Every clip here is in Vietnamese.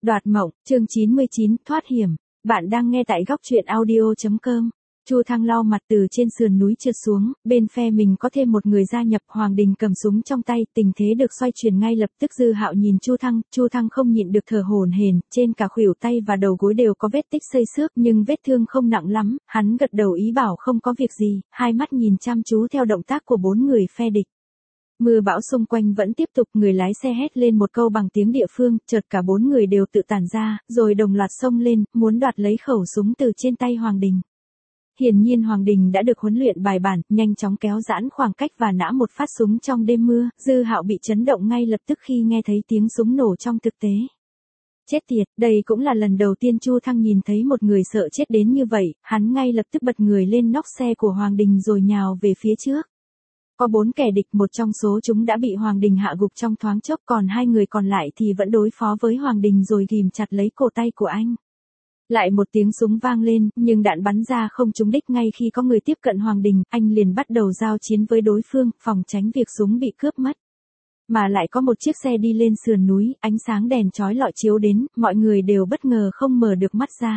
Đoạt mộng, chương 99, thoát hiểm. Bạn đang nghe tại góc truyện audio.com. Chu Thăng lau mặt từ trên sườn núi trượt xuống, bên phe mình có thêm một người gia nhập. Hoàng Đình cầm súng trong tay, tình thế được xoay chuyển ngay lập tức. Dư Hạo nhìn Chu Thăng không nhịn được thở hổn hển, trên cả khuỷu tay và đầu gối đều có vết tích xây xước, nhưng vết thương không nặng lắm. Hắn gật đầu ý bảo không có việc gì, hai mắt nhìn chăm chú theo động tác của bốn người phe địch. Mưa bão xung quanh vẫn tiếp tục, người lái xe hét lên một câu bằng tiếng địa phương, chợt cả bốn người đều tự tản ra, rồi đồng loạt xông lên, muốn đoạt lấy khẩu súng từ trên tay Hoàng Đình. Hiển nhiên Hoàng Đình đã được huấn luyện bài bản, nhanh chóng kéo giãn khoảng cách và nã một phát súng trong đêm mưa. Dư Hạo bị chấn động ngay lập tức khi nghe thấy tiếng súng nổ trong thực tế. Chết tiệt, đây cũng là lần đầu tiên Chu Thăng nhìn thấy một người sợ chết đến như vậy, hắn ngay lập tức bật người lên nóc xe của Hoàng Đình rồi nhào về phía trước. Có 4 kẻ địch, một trong số chúng đã bị Hoàng Đình hạ gục trong thoáng chốc, còn 2 người còn lại thì vẫn đối phó với Hoàng Đình rồi ghìm chặt lấy cổ tay của anh. Lại một tiếng súng vang lên, nhưng đạn bắn ra không trúng đích. Ngay khi có người tiếp cận Hoàng Đình, anh liền bắt đầu giao chiến với đối phương, phòng tránh việc súng bị cướp mất. Mà lại có một chiếc xe đi lên sườn núi, ánh sáng đèn chói lọi chiếu đến, mọi người đều bất ngờ không mở được mắt ra.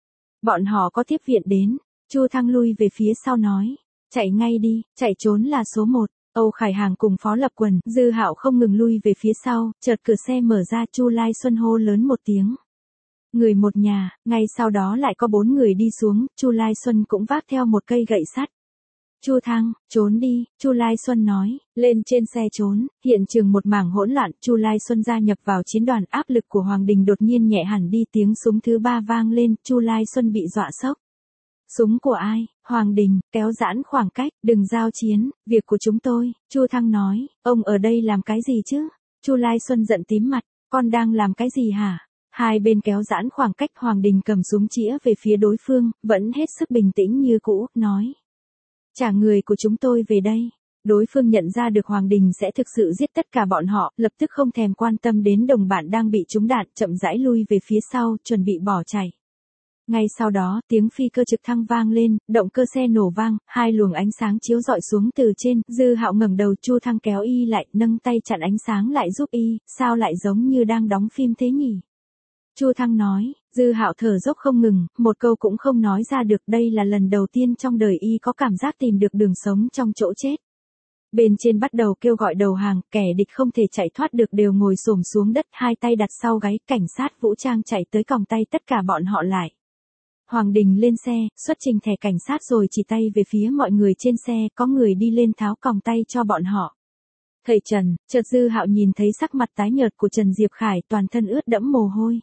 Bọn họ có tiếp viện đến. Chu Thăng lui về phía sau nói. Chạy ngay đi, chạy trốn là số 1. Âu Khải Hàng cùng Phó Lập Quần, Dư Hạo không ngừng lui về phía sau, chợt cửa xe mở ra, Chu Lai Xuân hô lớn một tiếng. Người một nhà, ngay sau đó lại có 4 người đi xuống, Chu Lai Xuân cũng vác theo một cây gậy sắt. Chu Thăng, trốn đi, Chu Lai Xuân nói, lên trên xe trốn. Hiện trường một mảng hỗn loạn, Chu Lai Xuân gia nhập vào chiến đoàn, áp lực của Hoàng Đình đột nhiên nhẹ hẳn đi, tiếng súng thứ 3 vang lên, Chu Lai Xuân bị dọa sốc. Súng của ai? Hoàng Đình, kéo giãn khoảng cách, đừng giao chiến, việc của chúng tôi. Chu Thăng nói, ông ở đây làm cái gì chứ? Chu Lai Xuân giận tím mặt, con đang làm cái gì hả? Hai bên kéo giãn khoảng cách, Hoàng Đình cầm súng chĩa về phía đối phương, vẫn hết sức bình tĩnh như cũ, nói. Trả người của chúng tôi về đây. Đối phương nhận ra được Hoàng Đình sẽ thực sự giết tất cả bọn họ, lập tức không thèm quan tâm đến đồng bạn đang bị trúng đạn, chậm rãi lui về phía sau, chuẩn bị bỏ chạy. Ngay sau đó, tiếng phi cơ trực thăng vang lên, động cơ xe nổ vang, 2 luồng ánh sáng chiếu rọi xuống từ trên. Dư Hạo ngẩng đầu, Chu Thăng kéo y lại, nâng tay chặn ánh sáng lại giúp y, sao lại giống như đang đóng phim thế nhỉ? Chu Thăng nói. Dư Hạo thở dốc không ngừng, một câu cũng không nói ra được. Đây là lần đầu tiên trong đời y có cảm giác tìm được đường sống trong chỗ chết. Bên trên bắt đầu kêu gọi đầu hàng, kẻ địch không thể chạy thoát được đều ngồi xổm xuống đất, hai tay đặt sau gáy, cảnh sát vũ trang chạy tới còng tay tất cả bọn họ lại. Hoàng Đình lên xe, xuất trình thẻ cảnh sát rồi chỉ tay về phía mọi người trên xe, có người đi lên tháo còng tay cho bọn họ. Thầy Trần, chợt Dư Hạo nhìn thấy sắc mặt tái nhợt của Trần Diệp Khải, toàn thân ướt đẫm mồ hôi.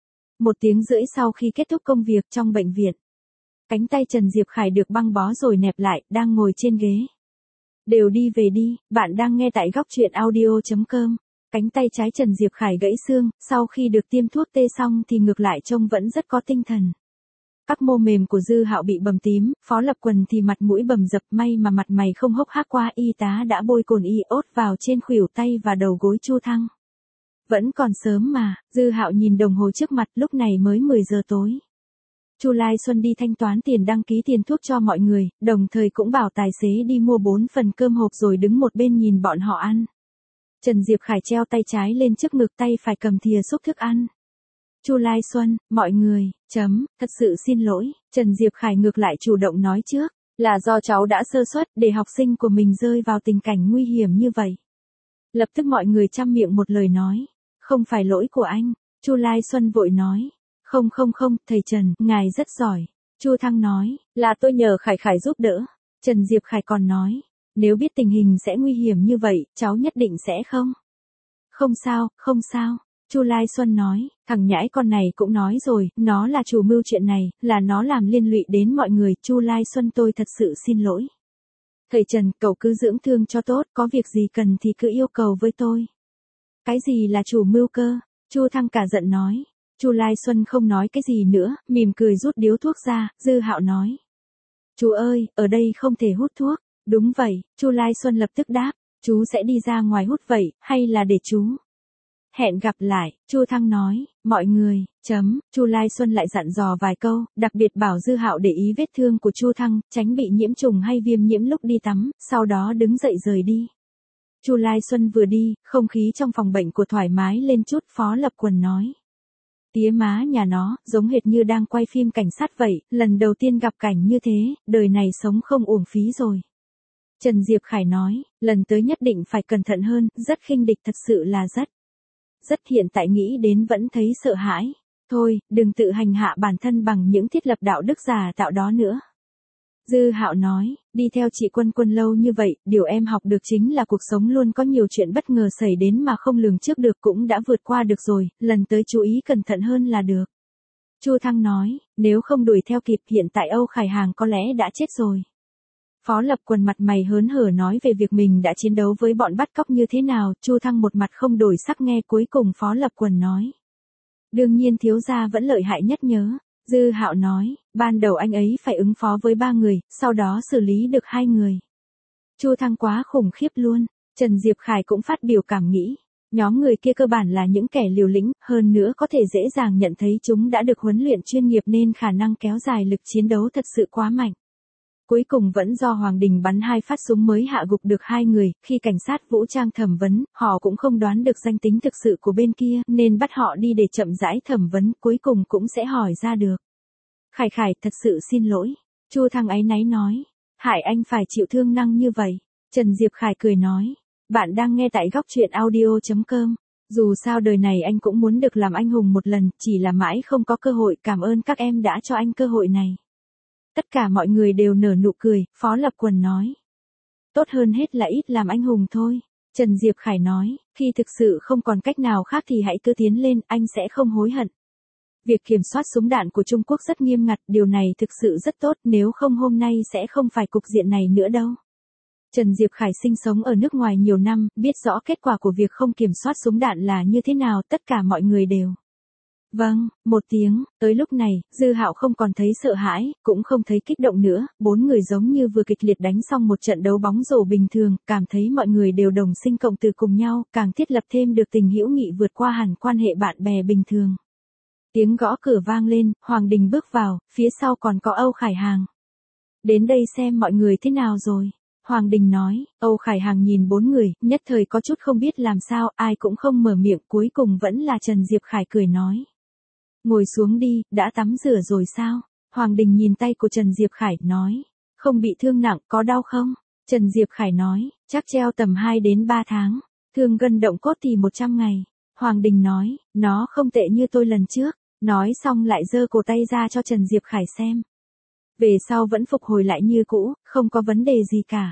1 tiếng rưỡi sau khi kết thúc công việc trong bệnh viện, cánh tay Trần Diệp Khải được băng bó rồi nẹp lại, đang ngồi trên ghế. Đều đi về đi, bạn đang nghe tại góc truyện audio.com. Cánh tay trái Trần Diệp Khải gãy xương, sau khi được tiêm thuốc tê xong thì ngược lại trông vẫn rất có tinh thần. Các mô mềm của Dư Hạo bị bầm tím, Phó Lập Quần thì mặt mũi bầm dập, may mà mặt mày không hốc hác quá, y tá đã bôi cồn iốt vào trên khuỷu tay và đầu gối Chu Thăng. Vẫn còn sớm mà, Dư Hạo nhìn đồng hồ trước mặt, lúc này mới 10 giờ tối. Chu Lai Xuân đi thanh toán tiền đăng ký tiền thuốc cho mọi người, đồng thời cũng bảo tài xế đi mua 4 phần cơm hộp rồi đứng một bên nhìn bọn họ ăn. Trần Diệp Khải treo tay trái lên trước ngực, tay phải cầm thìa xúc thức ăn. Chu Lai Xuân, mọi người, thật sự xin lỗi. Trần Diệp Khải ngược lại chủ động nói trước, là do cháu đã sơ suất để học sinh của mình rơi vào tình cảnh nguy hiểm như vậy. Lập tức mọi người chăm miệng một lời nói, không phải lỗi của anh. Chu Lai Xuân vội nói, không, thầy Trần, ngài rất giỏi. Chu Thăng nói, là tôi nhờ Khải giúp đỡ. Trần Diệp Khải còn nói, nếu biết tình hình sẽ nguy hiểm như vậy, cháu nhất định sẽ không. Không sao. Chu Lai Xuân nói, thằng nhãi con này cũng nói rồi, nó là chủ mưu chuyện này, là nó làm liên lụy đến mọi người. Chu Lai Xuân, tôi thật sự xin lỗi. Thầy Trần, cậu cứ dưỡng thương cho tốt, có việc gì cần thì cứ yêu cầu với tôi. Cái gì là chủ mưu cơ? Chu Thăng cả giận nói. Chu Lai Xuân không nói cái gì nữa, mỉm cười rút điếu thuốc ra. Dư Hạo nói, chú ơi, ở đây không thể hút thuốc. Đúng vậy, Chu Lai Xuân lập tức đáp, chú sẽ đi ra ngoài hút vậy, hay là để chú? Hẹn gặp lại, Chu Thăng nói, mọi người, Chu Lai Xuân lại dặn dò vài câu, đặc biệt bảo Dư Hạo để ý vết thương của Chu Thăng, tránh bị nhiễm trùng hay viêm nhiễm lúc đi tắm, sau đó đứng dậy rời đi. Chu Lai Xuân vừa đi, không khí trong phòng bệnh của thoải mái lên chút. Phó Lập Quần nói, Tía má nhà nó, giống hệt như đang quay phim cảnh sát vậy, lần đầu tiên gặp cảnh như thế, đời này sống không uổng phí rồi. Trần Diệp Khải nói, lần tới nhất định phải cẩn thận hơn, rất khinh địch thật sự là rất hiện tại nghĩ đến vẫn thấy sợ hãi. Thôi, đừng tự hành hạ bản thân bằng những thiết lập đạo đức giả tạo đó nữa. Dư Hạo nói, đi theo chị Quân Quân lâu như vậy, điều em học được chính là cuộc sống luôn có nhiều chuyện bất ngờ xảy đến mà không lường trước được cũng đã vượt qua được rồi, lần tới chú ý cẩn thận hơn là được. Chu Thăng nói, nếu không đuổi theo kịp hiện tại Âu Khải Hàng có lẽ đã chết rồi. Phó Lập Quần mặt mày hớn hở nói về việc mình đã chiến đấu với bọn bắt cóc như thế nào, Chu Thăng một mặt không đổi sắc nghe cuối cùng Phó Lập Quần nói. Đương nhiên thiếu gia vẫn lợi hại nhất nhớ. Dư Hạo nói, ban đầu anh ấy phải ứng phó với 3 người, sau đó xử lý được 2 người. Chu Thăng quá khủng khiếp luôn. Trần Diệp Khải cũng phát biểu cảm nghĩ. Nhóm người kia cơ bản là những kẻ liều lĩnh, hơn nữa có thể dễ dàng nhận thấy chúng đã được huấn luyện chuyên nghiệp nên khả năng kéo dài lực chiến đấu thật sự quá mạnh. Cuối cùng vẫn do Hoàng Đình bắn 2 phát súng mới hạ gục được 2 người, khi cảnh sát vũ trang thẩm vấn, họ cũng không đoán được danh tính thực sự của bên kia, nên bắt họ đi để chậm rãi thẩm vấn, cuối cùng cũng sẽ hỏi ra được. Khải Khải thật sự xin lỗi. Chu Thăng áy náy nói. Hại anh phải chịu thương năng như vậy. Trần Diệp Khải cười nói. Bạn đang nghe tại góc truyện audio.com. Dù sao đời này anh cũng muốn được làm anh hùng một lần, chỉ là mãi không có cơ hội, cảm ơn các em đã cho anh cơ hội này. Tất cả mọi người đều nở nụ cười, Phó Lập Quần nói. Tốt hơn hết là ít làm anh hùng thôi. Trần Diệp Khải nói, khi thực sự không còn cách nào khác thì hãy cứ tiến lên, anh sẽ không hối hận. Việc kiểm soát súng đạn của Trung Quốc rất nghiêm ngặt, điều này thực sự rất tốt, nếu không hôm nay sẽ không phải cục diện này nữa đâu. Trần Diệp Khải sinh sống ở nước ngoài nhiều năm, biết rõ kết quả của việc không kiểm soát súng đạn là như thế nào, tất cả mọi người đều. Vâng, một tiếng, tới lúc này, Dư Hạo không còn thấy sợ hãi, cũng không thấy kích động nữa, 4 người giống như vừa kịch liệt đánh xong một trận đấu bóng rổ bình thường, cảm thấy mọi người đều đồng sinh cộng từ cùng nhau, càng thiết lập thêm được tình hữu nghị vượt qua hẳn quan hệ bạn bè bình thường. Tiếng gõ cửa vang lên, Hoàng Đình bước vào, phía sau còn có Âu Khải Hàng. Đến đây xem mọi người thế nào rồi. Hoàng Đình nói, Âu Khải Hàng nhìn 4 người, nhất thời có chút không biết làm sao, ai cũng không mở miệng, cuối cùng vẫn là Trần Diệp Khải cười nói. Ngồi xuống đi, đã tắm rửa rồi sao? Hoàng Đình nhìn tay của Trần Diệp Khải, nói. Không bị thương nặng, có đau không? Trần Diệp Khải nói, chắc treo tầm 2 đến 3 tháng. Thương gân động cốt thì 100 ngày. Hoàng Đình nói, nó không tệ như tôi lần trước. Nói xong lại giơ cổ tay ra cho Trần Diệp Khải xem. Về sau vẫn phục hồi lại như cũ, không có vấn đề gì cả.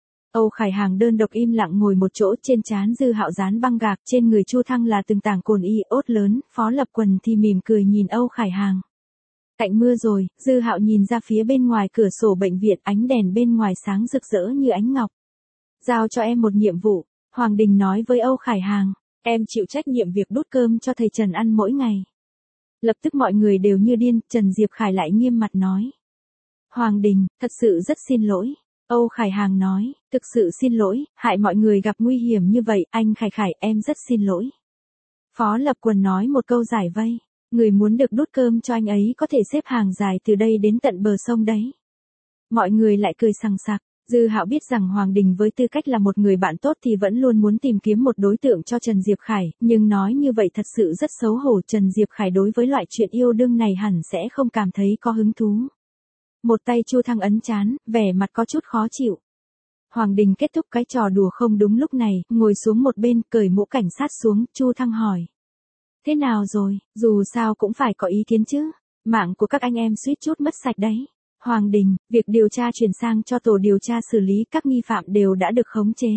Âu Khải Hàng đơn độc im lặng ngồi một chỗ, trên trán Dư Hạo dán băng gạc, trên người Chu Thăng là từng tảng cồn iốt lớn, Phó Lập Quần thì mỉm cười nhìn Âu Khải Hàng. Tạnh mưa rồi, Dư Hạo nhìn ra phía bên ngoài cửa sổ bệnh viện, ánh đèn bên ngoài sáng rực rỡ như ánh ngọc. Giao cho em một nhiệm vụ, Hoàng Đình nói với Âu Khải Hàng, em chịu trách nhiệm việc đút cơm cho thầy Trần ăn mỗi ngày. Lập tức mọi người đều như điên, Trần Diệp Khải lại nghiêm mặt nói. Hoàng Đình, thật sự rất xin lỗi. Âu Khải Hàng nói, thực sự xin lỗi, hại mọi người gặp nguy hiểm như vậy, anh Khải Khải em rất xin lỗi. Phó Lập Quần nói một câu giải vây, người muốn được đút cơm cho anh ấy có thể xếp hàng dài từ đây đến tận bờ sông đấy. Mọi người lại cười sằng sặc. Dư Hạo biết rằng Hoàng Đình với tư cách là một người bạn tốt thì vẫn luôn muốn tìm kiếm một đối tượng cho Trần Diệp Khải, nhưng nói như vậy thật sự rất xấu hổ, Trần Diệp Khải đối với loại chuyện yêu đương này hẳn sẽ không cảm thấy có hứng thú. Một tay Chu Thăng ấn trán, vẻ mặt có chút khó chịu. Hoàng Đình kết thúc cái trò đùa không đúng lúc này, ngồi xuống một bên, cởi mũ cảnh sát xuống, Chu Thăng hỏi. Thế nào rồi, dù sao cũng phải có ý kiến chứ, mạng của các anh em suýt chút mất sạch đấy. Hoàng Đình, việc điều tra chuyển sang cho tổ điều tra xử lý, các nghi phạm đều đã được khống chế.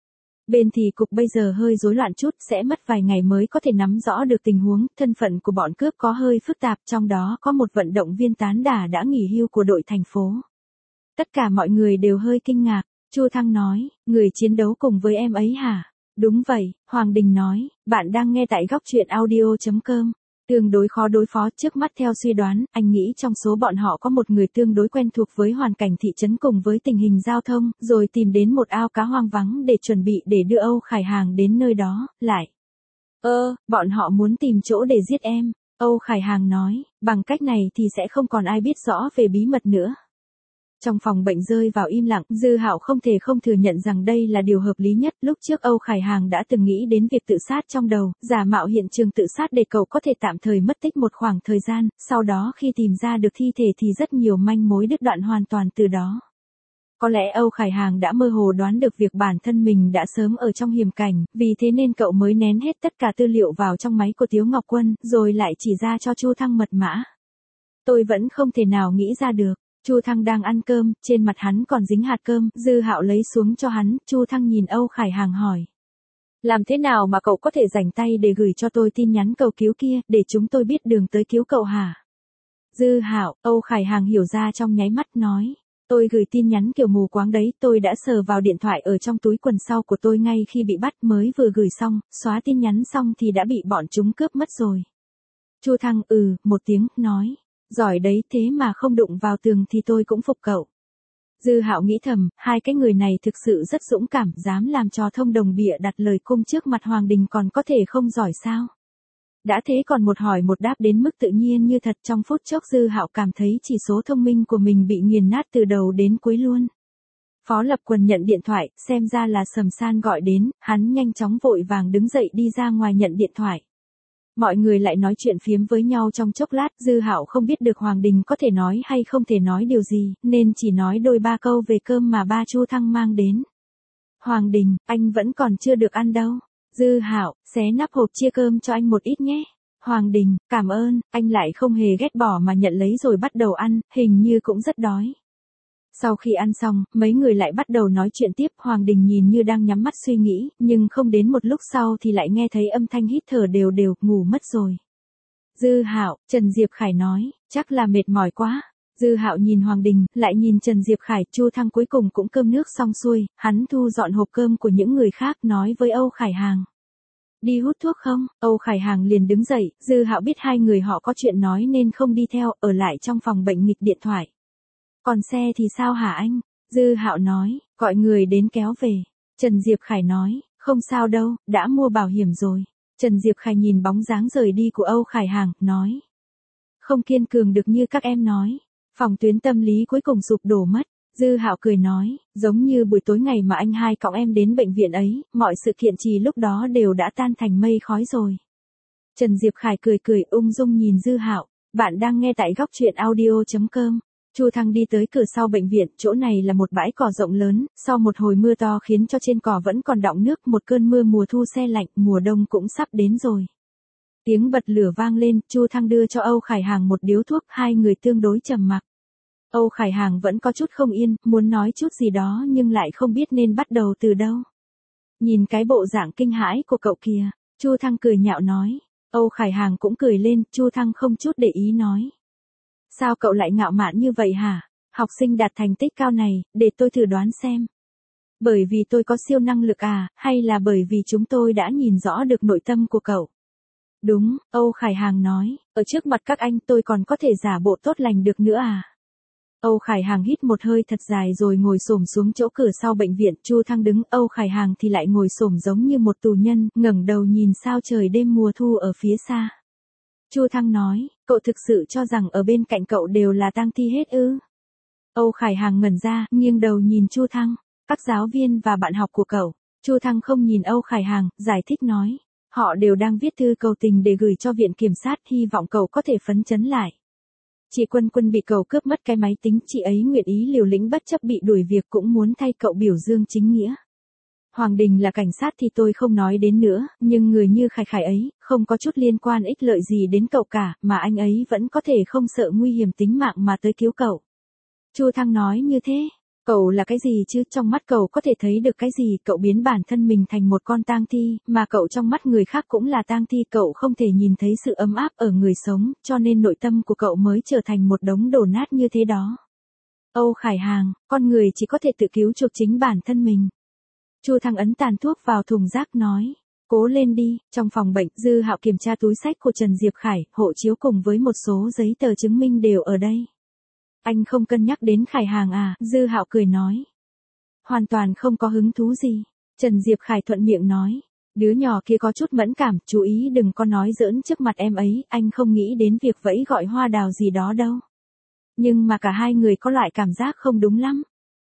Bên thì cục bây giờ hơi rối loạn chút, sẽ mất vài ngày mới có thể nắm rõ được tình huống, thân phận của bọn cướp có hơi phức tạp, trong đó có một vận động viên tán đả đã nghỉ hưu của đội thành phố. Tất cả mọi người đều hơi kinh ngạc, Chu Thăng nói, người chiến đấu cùng với em ấy hả? Đúng vậy, Hoàng Đình nói, bạn đang nghe tại góc truyện audio.com. Tương đối khó đối phó, trước mắt theo suy đoán, anh nghĩ trong số bọn họ có một người tương đối quen thuộc với hoàn cảnh thị trấn cùng với tình hình giao thông, rồi tìm đến một ao cá hoang vắng để chuẩn bị để đưa Âu Khải Hàng đến nơi đó, lại. Bọn họ muốn tìm chỗ để giết em, Âu Khải Hàng nói, bằng cách này thì sẽ không còn ai biết rõ về bí mật nữa. Trong phòng bệnh rơi vào im lặng, Dư Hạo không thể không thừa nhận rằng đây là điều hợp lý nhất. Lúc trước Âu Khải Hàng đã từng nghĩ đến việc tự sát trong đầu, giả mạo hiện trường tự sát để cậu có thể tạm thời mất tích một khoảng thời gian, sau đó khi tìm ra được thi thể thì rất nhiều manh mối đứt đoạn hoàn toàn từ đó. Có lẽ Âu Khải Hàng đã mơ hồ đoán được việc bản thân mình đã sớm ở trong hiểm cảnh, vì thế nên cậu mới nén hết tất cả tư liệu vào trong máy của Tiếu Ngọc Quân, rồi lại chỉ ra cho Chu Thăng mật mã. Tôi vẫn không thể nào nghĩ ra được. Chu Thăng đang ăn cơm, trên mặt hắn còn dính hạt cơm, Dư Hạo lấy xuống cho hắn, Chu Thăng nhìn Âu Khải Hàng hỏi. Làm thế nào mà cậu có thể rảnh tay để gửi cho tôi tin nhắn cầu cứu kia, để chúng tôi biết đường tới cứu cậu hả? Dư Hạo, Âu Khải Hàng hiểu ra trong nháy mắt nói. Tôi gửi tin nhắn kiểu mù quáng đấy, tôi đã sờ vào điện thoại ở trong túi quần sau của tôi ngay khi bị bắt, mới vừa gửi xong, xóa tin nhắn xong thì đã bị bọn chúng cướp mất rồi. Chu Thăng một tiếng, nói. Giỏi đấy, thế mà không đụng vào tường thì tôi cũng phục cậu. Dư Hạo nghĩ thầm, hai cái người này thực sự rất dũng cảm, dám làm trò thông đồng bịa đặt lời cung trước mặt Hoàng Đình còn có thể không giỏi sao. Đã thế còn một hỏi một đáp đến mức tự nhiên như thật, trong phút chốc Dư Hạo cảm thấy chỉ số thông minh của mình bị nghiền nát từ đầu đến cuối luôn. Phó Lập Quần nhận điện thoại, xem ra là Sầm San gọi đến, hắn nhanh chóng vội vàng đứng dậy đi ra ngoài nhận điện thoại. Mọi người lại nói chuyện phiếm với nhau trong chốc lát, Dư Hạo không biết được Hoàng Đình có thể nói hay không thể nói điều gì, nên chỉ nói đôi ba câu về cơm mà ba Chu Thăng mang đến. Hoàng Đình, anh vẫn còn chưa được ăn đâu. Dư Hạo, xé nắp hộp chia cơm cho anh một ít nhé. Hoàng Đình, cảm ơn, anh lại không hề ghét bỏ mà nhận lấy rồi bắt đầu ăn, hình như cũng rất đói. Sau khi ăn xong, mấy người lại bắt đầu nói chuyện tiếp, Hoàng Đình nhìn như đang nhắm mắt suy nghĩ, nhưng không đến một lúc sau thì lại nghe thấy âm thanh hít thở đều đều, ngủ mất rồi. Dư Hạo, Trần Diệp Khải nói, chắc là mệt mỏi quá. Dư Hạo nhìn Hoàng Đình, lại nhìn Trần Diệp Khải, Chu Thăng cuối cùng cũng cơm nước xong xuôi, hắn thu dọn hộp cơm của những người khác, nói với Âu Khải Hàng. Đi hút thuốc không? Âu Khải Hàng liền đứng dậy, Dư Hạo biết hai người họ có chuyện nói nên không đi theo, ở lại trong phòng bệnh nghịch điện thoại. Còn xe thì sao hả anh? Dư Hạo nói, gọi người đến kéo về. Trần Diệp Khải nói, không sao đâu, đã mua bảo hiểm rồi. Trần Diệp Khải nhìn bóng dáng rời đi của Âu Khải Hàng, nói. Không kiên cường được như các em nói. Phòng tuyến tâm lý cuối cùng sụp đổ mất. Dư Hạo cười nói, giống như buổi tối ngày mà anh hai cõng em đến bệnh viện ấy, mọi sự kiện trì lúc đó đều đã tan thành mây khói rồi. Trần Diệp Khải cười cười ung dung nhìn Dư Hạo, bạn đang nghe tại góc truyện audio.com. Chu Thăng đi tới cửa sau bệnh viện, chỗ này là một bãi cỏ rộng lớn, sau một hồi mưa to khiến cho trên cỏ vẫn còn đọng nước, một cơn mưa mùa thu se lạnh, mùa đông cũng sắp đến rồi. Tiếng bật lửa vang lên, Chu Thăng đưa cho Âu Khải Hàng một điếu thuốc, hai người tương đối trầm mặc. Âu Khải Hàng vẫn có chút không yên, muốn nói chút gì đó nhưng lại không biết nên bắt đầu từ đâu. Nhìn cái bộ dạng kinh hãi của cậu kìa, Chu Thăng cười nhạo nói. Âu Khải Hàng cũng cười lên, Chu Thăng không chút để ý nói. Sao cậu lại ngạo mạn như vậy hả? Học sinh đạt thành tích cao này, để tôi thử đoán xem. Bởi vì tôi có siêu năng lực à, hay là bởi vì chúng tôi đã nhìn rõ được nội tâm của cậu? Đúng, Âu Khải Hàng nói, ở trước mặt các anh tôi còn có thể giả bộ tốt lành được nữa à? Âu Khải Hàng hít một hơi thật dài rồi ngồi xổm xuống chỗ cửa sau bệnh viện, Chu Thăng đứng, Âu Khải Hàng thì lại ngồi xổm giống như một tù nhân, ngẩng đầu nhìn sao trời đêm mùa thu ở phía xa. Chu Thăng nói, cậu thực sự cho rằng ở bên cạnh cậu đều là tang thi hết ư? Âu Khải Hàng ngẩn ra, nghiêng đầu nhìn Chu Thăng, các giáo viên và bạn học của cậu. Chu Thăng không nhìn Âu Khải Hàng, giải thích nói, họ đều đang viết thư cầu tình để gửi cho viện kiểm sát, hy vọng cậu có thể phấn chấn lại. Chị Quân Quân bị cậu cướp mất cái máy tính, chị ấy nguyện ý liều lĩnh bất chấp bị đuổi việc cũng muốn thay cậu biểu dương chính nghĩa. Hoàng Đình là cảnh sát thì tôi không nói đến nữa, nhưng người như Khải Khải ấy, không có chút liên quan ích lợi gì đến cậu cả, mà anh ấy vẫn có thể không sợ nguy hiểm tính mạng mà tới cứu cậu. Chu Thăng nói như thế, cậu là cái gì chứ, trong mắt cậu có thể thấy được cái gì, cậu biến bản thân mình thành một con tang thi, mà cậu trong mắt người khác cũng là tang thi, cậu không thể nhìn thấy sự ấm áp ở người sống, cho nên nội tâm của cậu mới trở thành một đống đổ nát như thế đó. Âu Khải Hàng, con người chỉ có thể tự cứu chuộc chính bản thân mình. Chu Thăng ấn tàn thuốc vào thùng rác nói, cố lên đi. Trong phòng bệnh, Dư Hạo kiểm tra túi xách của Trần Diệp Khải, hộ chiếu cùng với một số giấy tờ chứng minh đều ở đây. Anh không cân nhắc đến Khải Hàng à? Dư Hạo cười nói. Hoàn toàn không có hứng thú gì. Trần Diệp Khải thuận miệng nói. Đứa nhỏ kia có chút mẫn cảm, chú ý đừng có nói giỡn trước mặt em ấy, anh không nghĩ đến việc vẫy gọi hoa đào gì đó đâu. Nhưng mà cả hai người có loại cảm giác không đúng lắm.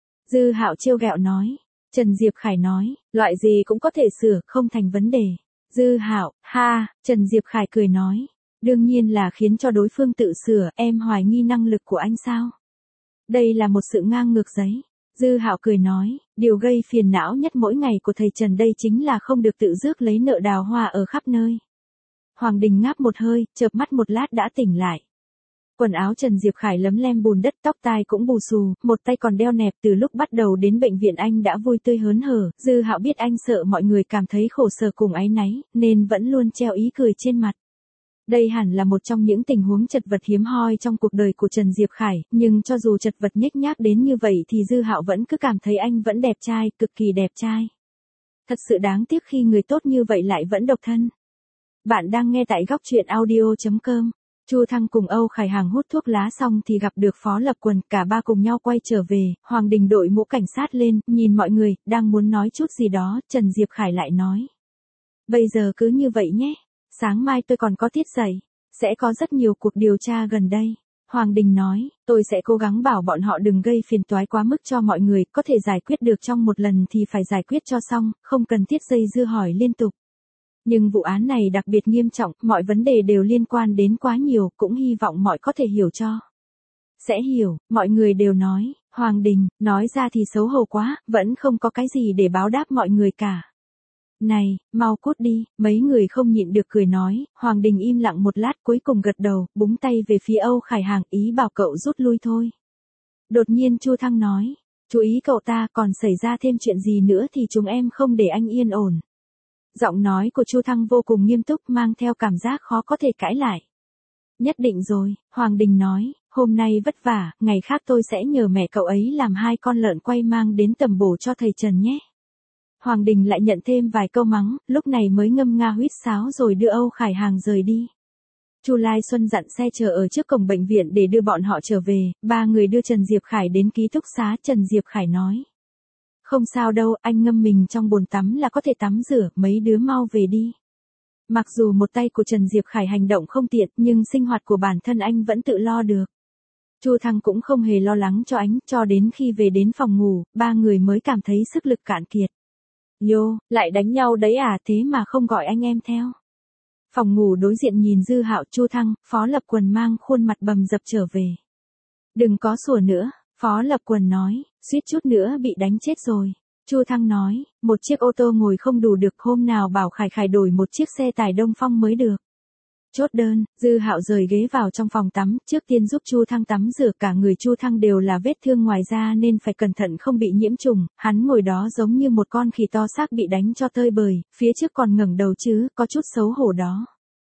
Dư Hạo trêu ghẹo nói. Trần Diệp Khải nói, loại gì cũng có thể sửa, không thành vấn đề. Dư Hạo, ha, Trần Diệp Khải cười nói. Đương nhiên là khiến cho đối phương tự sửa, em hoài nghi năng lực của anh sao? Đây là một sự ngang ngược giấy. Dư Hạo cười nói, điều gây phiền não nhất mỗi ngày của thầy Trần đây chính là không được tự rước lấy nợ đào hoa ở khắp nơi. Hoàng Đình ngáp một hơi, chợp mắt một lát đã tỉnh lại. Quần áo Trần Diệp Khải lấm lem bùn đất, tóc tai cũng bù xù, một tay còn đeo nẹp. Từ lúc bắt đầu đến bệnh viện anh đã vui tươi hớn hở. Dư Hạo biết anh sợ mọi người cảm thấy khổ sở cùng áy náy, nên vẫn luôn treo ý cười trên mặt. Đây hẳn là một trong những tình huống chật vật hiếm hoi trong cuộc đời của Trần Diệp Khải, nhưng cho dù chật vật nhếch nhác đến như vậy thì Dư Hạo vẫn cứ cảm thấy anh vẫn đẹp trai, cực kỳ đẹp trai. Thật sự đáng tiếc khi người tốt như vậy lại vẫn độc thân. Bạn đang nghe tại góc truyện audio.com. Chu Thăng cùng Âu Khải Hàng hút thuốc lá xong thì gặp được Phó Lập Quần, cả ba cùng nhau quay trở về. Hoàng Đình đội mũ cảnh sát lên, nhìn mọi người, đang muốn nói chút gì đó, Trần Diệp Khải lại nói. Bây giờ cứ như vậy nhé, sáng mai tôi còn có tiết dạy, sẽ có rất nhiều cuộc điều tra gần đây. Hoàng Đình nói, tôi sẽ cố gắng bảo bọn họ đừng gây phiền toái quá mức cho mọi người, có thể giải quyết được trong một lần thì phải giải quyết cho xong, không cần thiết dây dưa hỏi liên tục. Nhưng vụ án này đặc biệt nghiêm trọng, mọi vấn đề đều liên quan đến quá nhiều, cũng hy vọng mọi có thể hiểu cho. Sẽ hiểu, mọi người đều nói. Hoàng Đình, nói ra thì xấu hổ quá, vẫn không có cái gì để báo đáp mọi người cả. Này, mau cút đi, mấy người không nhịn được cười nói. Hoàng Đình im lặng một lát cuối cùng gật đầu, búng tay về phía Âu Khải Hàng, ý bảo cậu rút lui thôi. Đột nhiên Chu Thăng nói, chú ý cậu ta, còn xảy ra thêm chuyện gì nữa thì chúng em không để anh yên ổn. Giọng nói của Chu Thăng vô cùng nghiêm túc, mang theo cảm giác khó có thể cãi lại. Nhất định rồi, Hoàng Đình nói, hôm nay vất vả, ngày khác tôi sẽ nhờ mẹ cậu ấy làm 2 con lợn quay mang đến tầm bổ cho thầy Trần nhé. Hoàng Đình lại nhận thêm vài câu mắng, lúc này mới ngâm nga huýt sáo rồi đưa Âu Khải Hàng rời đi. Chu Lai Xuân dặn xe chờ ở trước cổng bệnh viện để đưa bọn họ trở về, ba người đưa Trần Diệp Khải đến ký túc xá. Trần Diệp Khải nói. Không sao đâu, anh ngâm mình trong bồn tắm là có thể tắm rửa, mấy đứa mau về đi. Mặc dù một tay của Trần Diệp Khải hành động không tiện, nhưng sinh hoạt của bản thân anh vẫn tự lo được. Chu Thăng cũng không hề lo lắng cho anh, cho đến khi về đến phòng ngủ, ba người mới cảm thấy sức lực cạn kiệt. Yo, lại đánh nhau đấy à, thế mà không gọi anh em theo. Phòng ngủ đối diện nhìn Dư Hạo, Chu Thăng, Phó Lập Quần mang khuôn mặt bầm dập trở về. Đừng có sủa nữa, Phó Lập Quần nói, suýt chút nữa bị đánh chết rồi. Chu Thăng nói, một chiếc ô tô ngồi không đủ được, hôm nào bảo Khải Khải đổi một chiếc xe tải Đông Phong mới được. Chốt đơn, Dư Hạo rời ghế vào trong phòng tắm, trước tiên giúp Chu Thăng tắm rửa, cả người Chu Thăng đều là vết thương ngoài da nên phải cẩn thận không bị nhiễm trùng, hắn ngồi đó giống như một con khỉ to xác bị đánh cho tơi bời, phía trước còn ngẩng đầu chứ, có chút xấu hổ đó.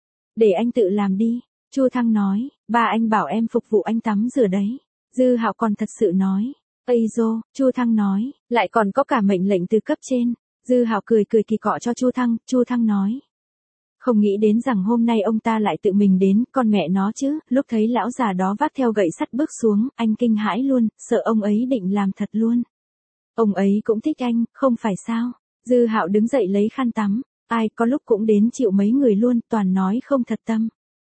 Để anh tự làm đi, Chu Thăng nói, ba anh bảo em phục vụ anh tắm rửa đấy. Dư Hạo còn thật sự nói. Ây dô, Chu Thăng nói, lại còn có cả mệnh lệnh từ cấp trên. Dư Hạo cười cười kỳ cọ cho Chu Thăng nói. Không nghĩ đến rằng hôm nay ông ta lại tự mình đến, con mẹ nó chứ, lúc thấy lão già đó vác theo gậy sắt bước xuống, anh kinh hãi luôn, sợ ông ấy định làm thật luôn. Ông ấy cũng thích anh, không phải sao? Dư Hạo đứng dậy lấy khăn tắm, ai có lúc cũng đến chịu mấy người luôn, toàn nói không thật tâm.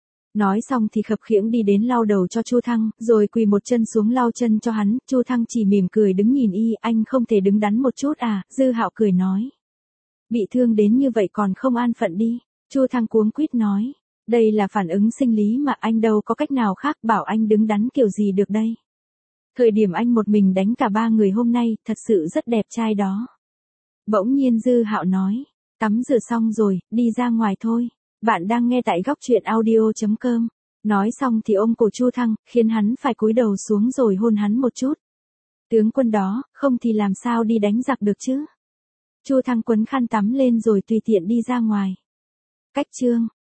Nói xong thì khập khiễng đi đến lau đầu cho Chu Thăng, rồi quỳ một chân xuống lau chân cho hắn. Chu Thăng chỉ mỉm cười đứng nhìn y, anh không thể đứng đắn một chút à? Dư Hạo cười nói. Bị thương đến như vậy còn không an phận đi. Chu Thăng cuống quýt nói. Đây là phản ứng sinh lý mà, anh đâu có cách nào khác, bảo anh đứng đắn kiểu gì được đây. Thời điểm anh một mình đánh cả ba người hôm nay, thật sự rất đẹp trai đó. Bỗng nhiên Dư Hạo nói. Tắm rửa xong rồi, đi ra ngoài thôi. Bạn đang nghe tại góc truyện audio.com. Nói xong thì ôm cổ Chu Thăng, khiến hắn phải cúi đầu xuống rồi hôn hắn một chút. Tướng quân đó, không thì làm sao đi đánh giặc được chứ? Chu Thăng quấn khăn tắm lên rồi tùy tiện đi ra ngoài. Cách chương